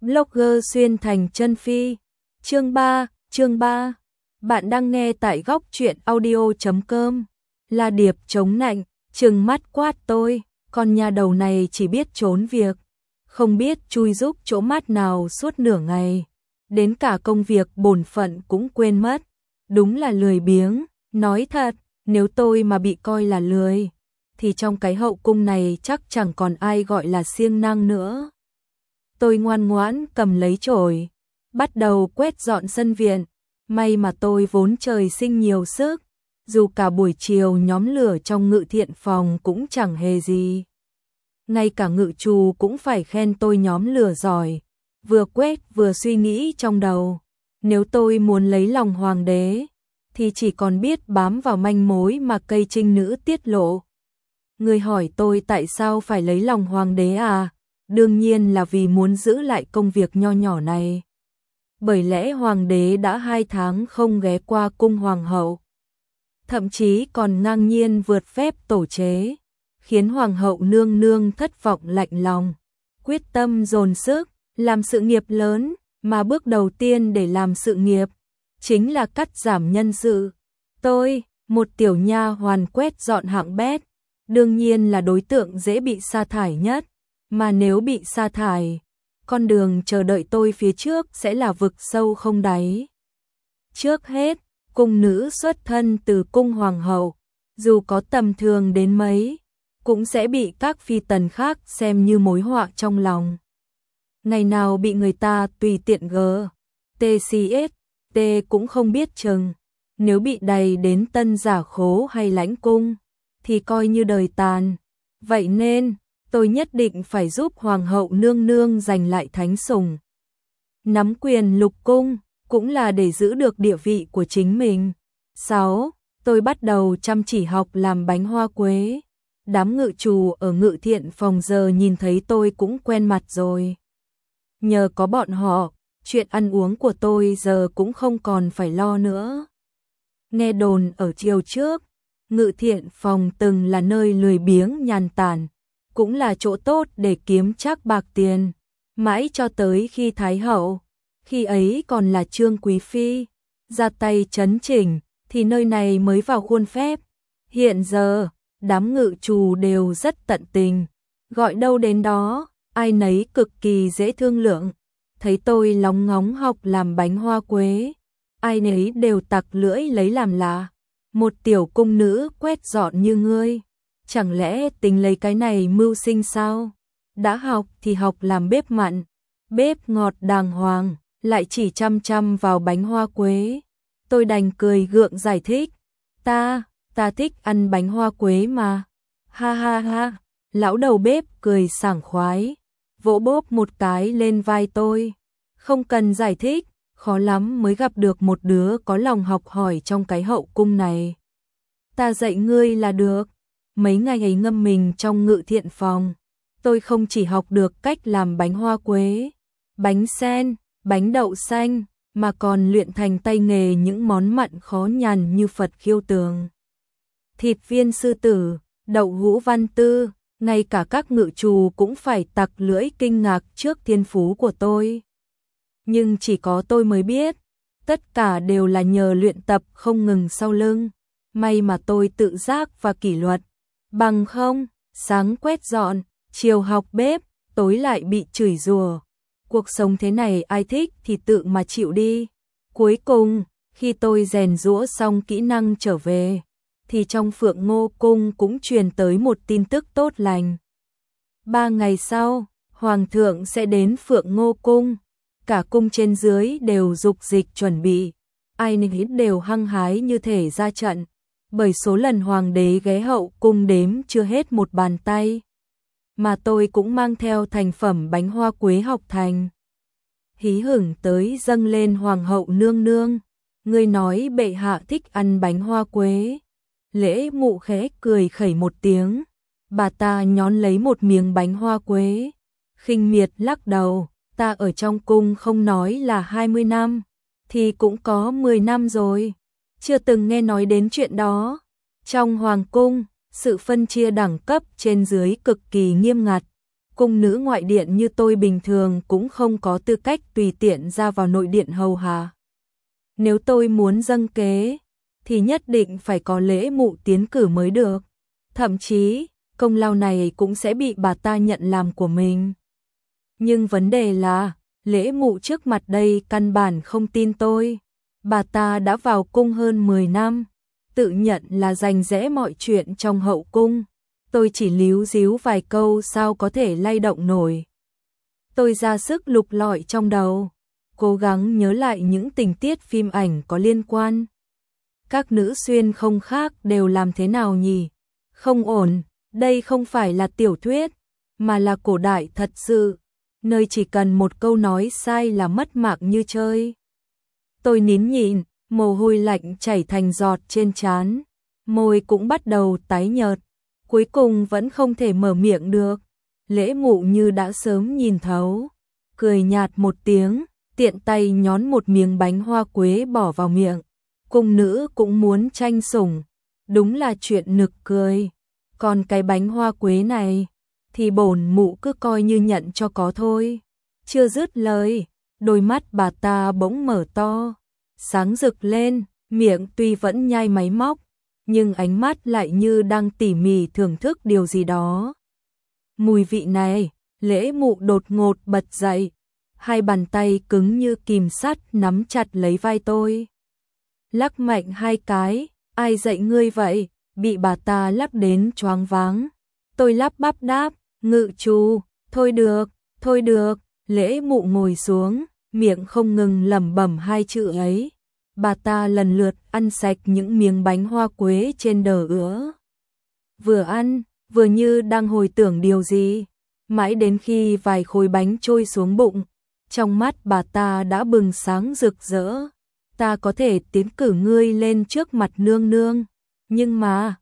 Blogger xuyên thành chân phi. Chương 3. Bạn đang nghe tại góc truyện audio.com. La Điệp chống nạnh, trừng mắt quát tôi, con nhà đầu này chỉ biết trốn việc, không biết chui giúp chỗ mát nào suốt nửa ngày, đến cả công việc bổn phận cũng quên mất, đúng là lười biếng. Nói thật, nếu tôi mà bị coi là lười, thì trong cái hậu cung này chắc chẳng còn ai gọi là siêng năng nữa. Tôi ngoan ngoãn cầm lấy chổi, bắt đầu quét dọn sân viện. May mà tôi vốn trời sinh nhiều sức, dù cả buổi chiều nhóm lửa trong ngự thiện phòng cũng chẳng hề gì. Ngay cả ngự trù cũng phải khen tôi nhóm lửa giỏi, vừa quét vừa suy nghĩ trong đầu. Nếu tôi muốn lấy lòng hoàng đế, thì chỉ còn biết bám vào manh mối mà cây trinh nữ tiết lộ. Người hỏi tôi tại sao phải lấy lòng hoàng đế à? Đương nhiên là vì muốn giữ lại công việc nho nhỏ này. Bởi lẽ hoàng đế đã 2 tháng không ghé qua cung hoàng hậu, thậm chí còn ngang nhiên vượt phép tổ chế, khiến hoàng hậu nương nương thất vọng lạnh lòng, quyết tâm dồn sức làm sự nghiệp lớn, mà bước đầu tiên để làm sự nghiệp chính là cắt giảm nhân sự. Tôi, một tiểu nha hoàn quét dọn hạng bét, đương nhiên là đối tượng dễ bị sa thải nhất, mà nếu bị sa thải, con đường chờ đợi tôi phía trước sẽ là vực sâu không đáy. Trước hết, cung nữ xuất thân từ cung hoàng hậu, dù có tầm thường đến mấy, cũng sẽ bị các phi tần khác xem như mối họa trong lòng. Ngày nào bị người ta tùy tiện TCST cũng không biết chừng, nếu bị đầy đến tân giả khố hay lãnh cung, thì coi như đời tàn. Vậy nên, tôi nhất định phải giúp hoàng hậu nương nương giành lại thánh sủng. Nắm quyền lục cung, cũng là để giữ được địa vị của chính mình. 6. Tôi bắt đầu chăm chỉ học làm bánh hoa quế. Đám ngự trù ở ngự thiện phòng giờ nhìn thấy tôi cũng quen mặt rồi. Nhờ có bọn họ, chuyện ăn uống của tôi giờ cũng không còn phải lo nữa. Nghe đồn ở chiều trước, ngự thiện phòng từng là nơi lười biếng nhàn tản, cũng là chỗ tốt để kiếm trác bạc tiền, mãi cho tới khi Thái hậu, khi ấy còn là Trương Quý Phi, ra tay chấn chỉnh, thì nơi này mới vào khuôn phép. Hiện giờ, đám ngự trù đều rất tận tình, gọi đâu đến đó, ai nấy cực kỳ dễ thương lượng. Thấy tôi lóng ngóng học làm bánh hoa quế, ai nấy đều tặc lưỡi lấy làm lạ. Một tiểu cung nữ quét dọn như ngươi, chẳng lẽ tính lấy cái này mưu sinh sao? Đã học thì học làm bếp mặn, bếp ngọt đàng hoàng, lại chỉ chăm chăm vào bánh hoa quế. Tôi đành cười gượng giải thích, ta thích ăn bánh hoa quế mà. Ha ha ha, lão đầu bếp cười sảng khoái, vỗ bốp một cái lên vai tôi. Không cần giải thích, khó lắm mới gặp được một đứa có lòng học hỏi trong cái hậu cung này. Ta dạy ngươi là được. Mấy ngày ấy ngâm mình trong ngự thiện phòng, tôi không chỉ học được cách làm bánh hoa quế, bánh sen, bánh đậu xanh, mà còn luyện thành tay nghề những món mặn khó nhằn như Phật khiêu tường, thịt viên sư tử, đậu hũ văn tư. Ngay cả các ngự trù cũng phải tặc lưỡi kinh ngạc trước thiên phú của tôi. Nhưng chỉ có tôi mới biết, tất cả đều là nhờ luyện tập không ngừng sau lưng. May mà tôi tự giác và kỷ luật, bằng không, sáng quét dọn, chiều học bếp, tối lại bị chửi rủa. Cuộc sống thế này ai thích thì tự mà chịu đi. Cuối cùng, khi tôi rèn giũa xong kỹ năng trở về, thì trong Phượng Ngô Cung cũng truyền tới một tin tức tốt lành. 3 ngày sau, Hoàng thượng sẽ đến Phượng Ngô Cung. Cả cung trên dưới đều dục dịch chuẩn bị, ai nấy đều hăng hái như thể ra trận, bởi số lần hoàng đế ghé hậu cung đếm chưa hết một bàn tay. Mà tôi cũng mang theo thành phẩm bánh hoa quế học thành. Hí hửng tới dâng lên hoàng hậu nương nương, người nói bệ hạ thích ăn bánh hoa quế. Lễ mụ khẽ cười khẩy một tiếng, bà ta nhón lấy một miếng bánh hoa quế, khinh miệt lắc đầu. Ta ở trong cung không nói là 20 năm, thì cũng có 10 năm rồi, chưa từng nghe nói đến chuyện đó. Trong hoàng cung, sự phân chia đẳng cấp trên dưới cực kỳ nghiêm ngặt, cung nữ ngoại điện như tôi bình thường cũng không có tư cách tùy tiện ra vào nội điện hầu hạ. Nếu tôi muốn dâng kế, thì nhất định phải có lễ mụ tiến cử mới được. Thậm chí, công lao này cũng sẽ bị bà ta nhận làm của mình. Nhưng vấn đề là, lễ mụ trước mặt đây căn bản không tin tôi. Bà ta đã vào cung hơn 10 năm, tự nhận là rành rẽ mọi chuyện trong hậu cung. Tôi chỉ líu díu vài câu sao có thể lay động nổi. Tôi ra sức lục lọi trong đầu, cố gắng nhớ lại những tình tiết phim ảnh có liên quan. Các nữ xuyên không khác đều làm thế nào nhỉ? Không ổn, đây không phải là tiểu thuyết, mà là cổ đại thật sự, nơi chỉ cần một câu nói sai là mất mạng như chơi. Tôi nín nhịn, mồ hôi lạnh chảy thành giọt trên trán, môi cũng bắt đầu tái nhợt, cuối cùng vẫn không thể mở miệng được. Lễ mụ như đã sớm nhìn thấu, cười nhạt một tiếng, tiện tay nhón một miếng bánh hoa quế bỏ vào miệng. Cung nữ cũng muốn tranh sủng, đúng là chuyện nực cười. Còn cái bánh hoa quế này, thì bổn mụ cứ coi như nhận cho có thôi. Chưa dứt lời, đôi mắt bà ta bỗng mở to, sáng rực lên, miệng tuy vẫn nhai máy móc, nhưng ánh mắt lại như đang tỉ mỉ thưởng thức điều gì đó. Mùi vị này, lễ mụ đột ngột bật dậy, hai bàn tay cứng như kìm sắt nắm chặt lấy vai tôi. Lắc mạnh hai cái, ai dạy ngươi vậy, bị bà ta lắc đến choáng váng. Tôi lắp bắp đáp, ngự chủ, thôi được, lễ mụ ngồi xuống, miệng không ngừng lẩm bẩm hai chữ ấy. Bà ta lần lượt ăn sạch những miếng bánh hoa quế trên đờ ứa. Vừa ăn, vừa như đang hồi tưởng điều gì, mãi đến khi vài khối bánh trôi xuống bụng, trong mắt bà ta đã bừng sáng rực rỡ. Ta có thể tiến cử ngươi lên trước mặt nương nương, nhưng mà,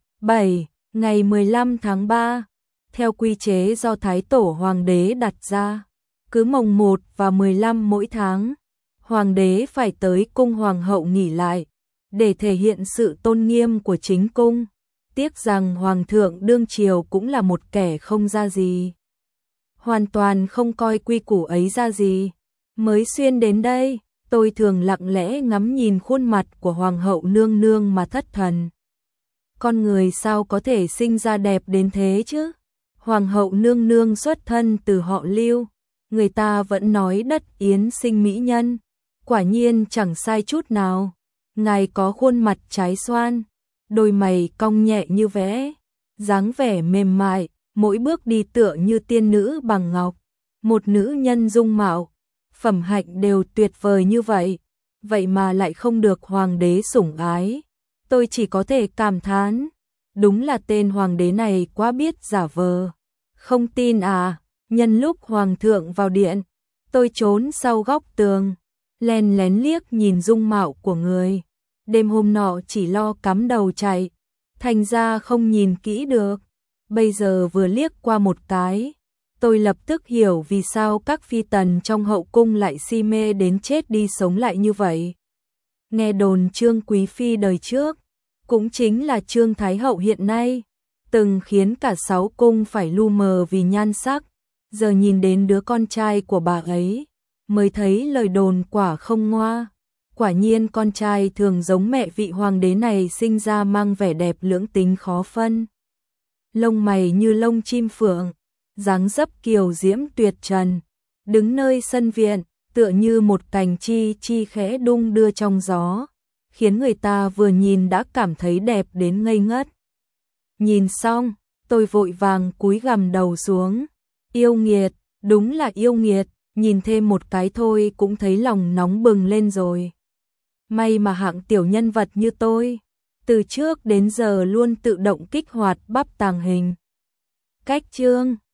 ngày 15 tháng 3, theo quy chế do Thái Tổ Hoàng đế đặt ra, cứ mồng 1 và 15 mỗi tháng, Hoàng đế phải tới cung Hoàng hậu nghỉ lại, để thể hiện sự tôn nghiêm của chính cung. Tiếc rằng Hoàng thượng đương triều cũng là một kẻ không ra gì. Hoàn toàn không coi quy củ ấy ra gì. Mới xuyên đến đây, tôi thường lặng lẽ ngắm nhìn khuôn mặt của Hoàng hậu nương nương mà thất thần. Con người sao có thể sinh ra đẹp đến thế chứ? Hoàng hậu nương nương xuất thân từ họ Lưu, người ta vẫn nói đất Yến sinh mỹ nhân, quả nhiên chẳng sai chút nào. Ngài có khuôn mặt trái xoan, đôi mày cong nhẹ như vẽ, dáng vẻ mềm mại, mỗi bước đi tựa như tiên nữ bằng ngọc. Một nữ nhân dung mạo, phẩm hạnh đều tuyệt vời như vậy, vậy mà lại không được hoàng đế sủng ái. Tôi chỉ có thể cảm thán, đúng là tên hoàng đế này quá biết giả vờ. Không tin à? Nhân lúc hoàng thượng vào điện, tôi trốn sau góc tường, len lén liếc nhìn dung mạo của người. Đêm hôm nọ chỉ lo cắm đầu chạy, thành ra không nhìn kỹ được. Bây giờ vừa liếc qua một cái, tôi lập tức hiểu vì sao các phi tần trong hậu cung lại si mê đến chết đi sống lại như vậy. Nghe đồn Trương Quý Phi đời trước, cũng chính là Trương Thái Hậu hiện nay, từng khiến cả 6 cung phải lu mờ vì nhan sắc. Giờ nhìn đến đứa con trai của bà ấy, mới thấy lời đồn quả không ngoa. Quả nhiên con trai thường giống mẹ vị hoàng đế này sinh ra mang vẻ đẹp lưỡng tính khó phân. Lông mày như lông chim phượng, dáng dấp kiều diễm tuyệt trần, đứng nơi sân viện, tựa như một cành chi chi khẽ đung đưa trong gió, khiến người ta vừa nhìn đã cảm thấy đẹp đến ngây ngất. Nhìn xong, tôi vội vàng cúi gằm đầu xuống. Yêu nghiệt, đúng là yêu nghiệt, nhìn thêm một cái thôi cũng thấy lòng nóng bừng lên rồi. May mà hạng tiểu nhân vật như tôi, từ trước đến giờ luôn tự động kích hoạt bắp tàng hình. Cách chương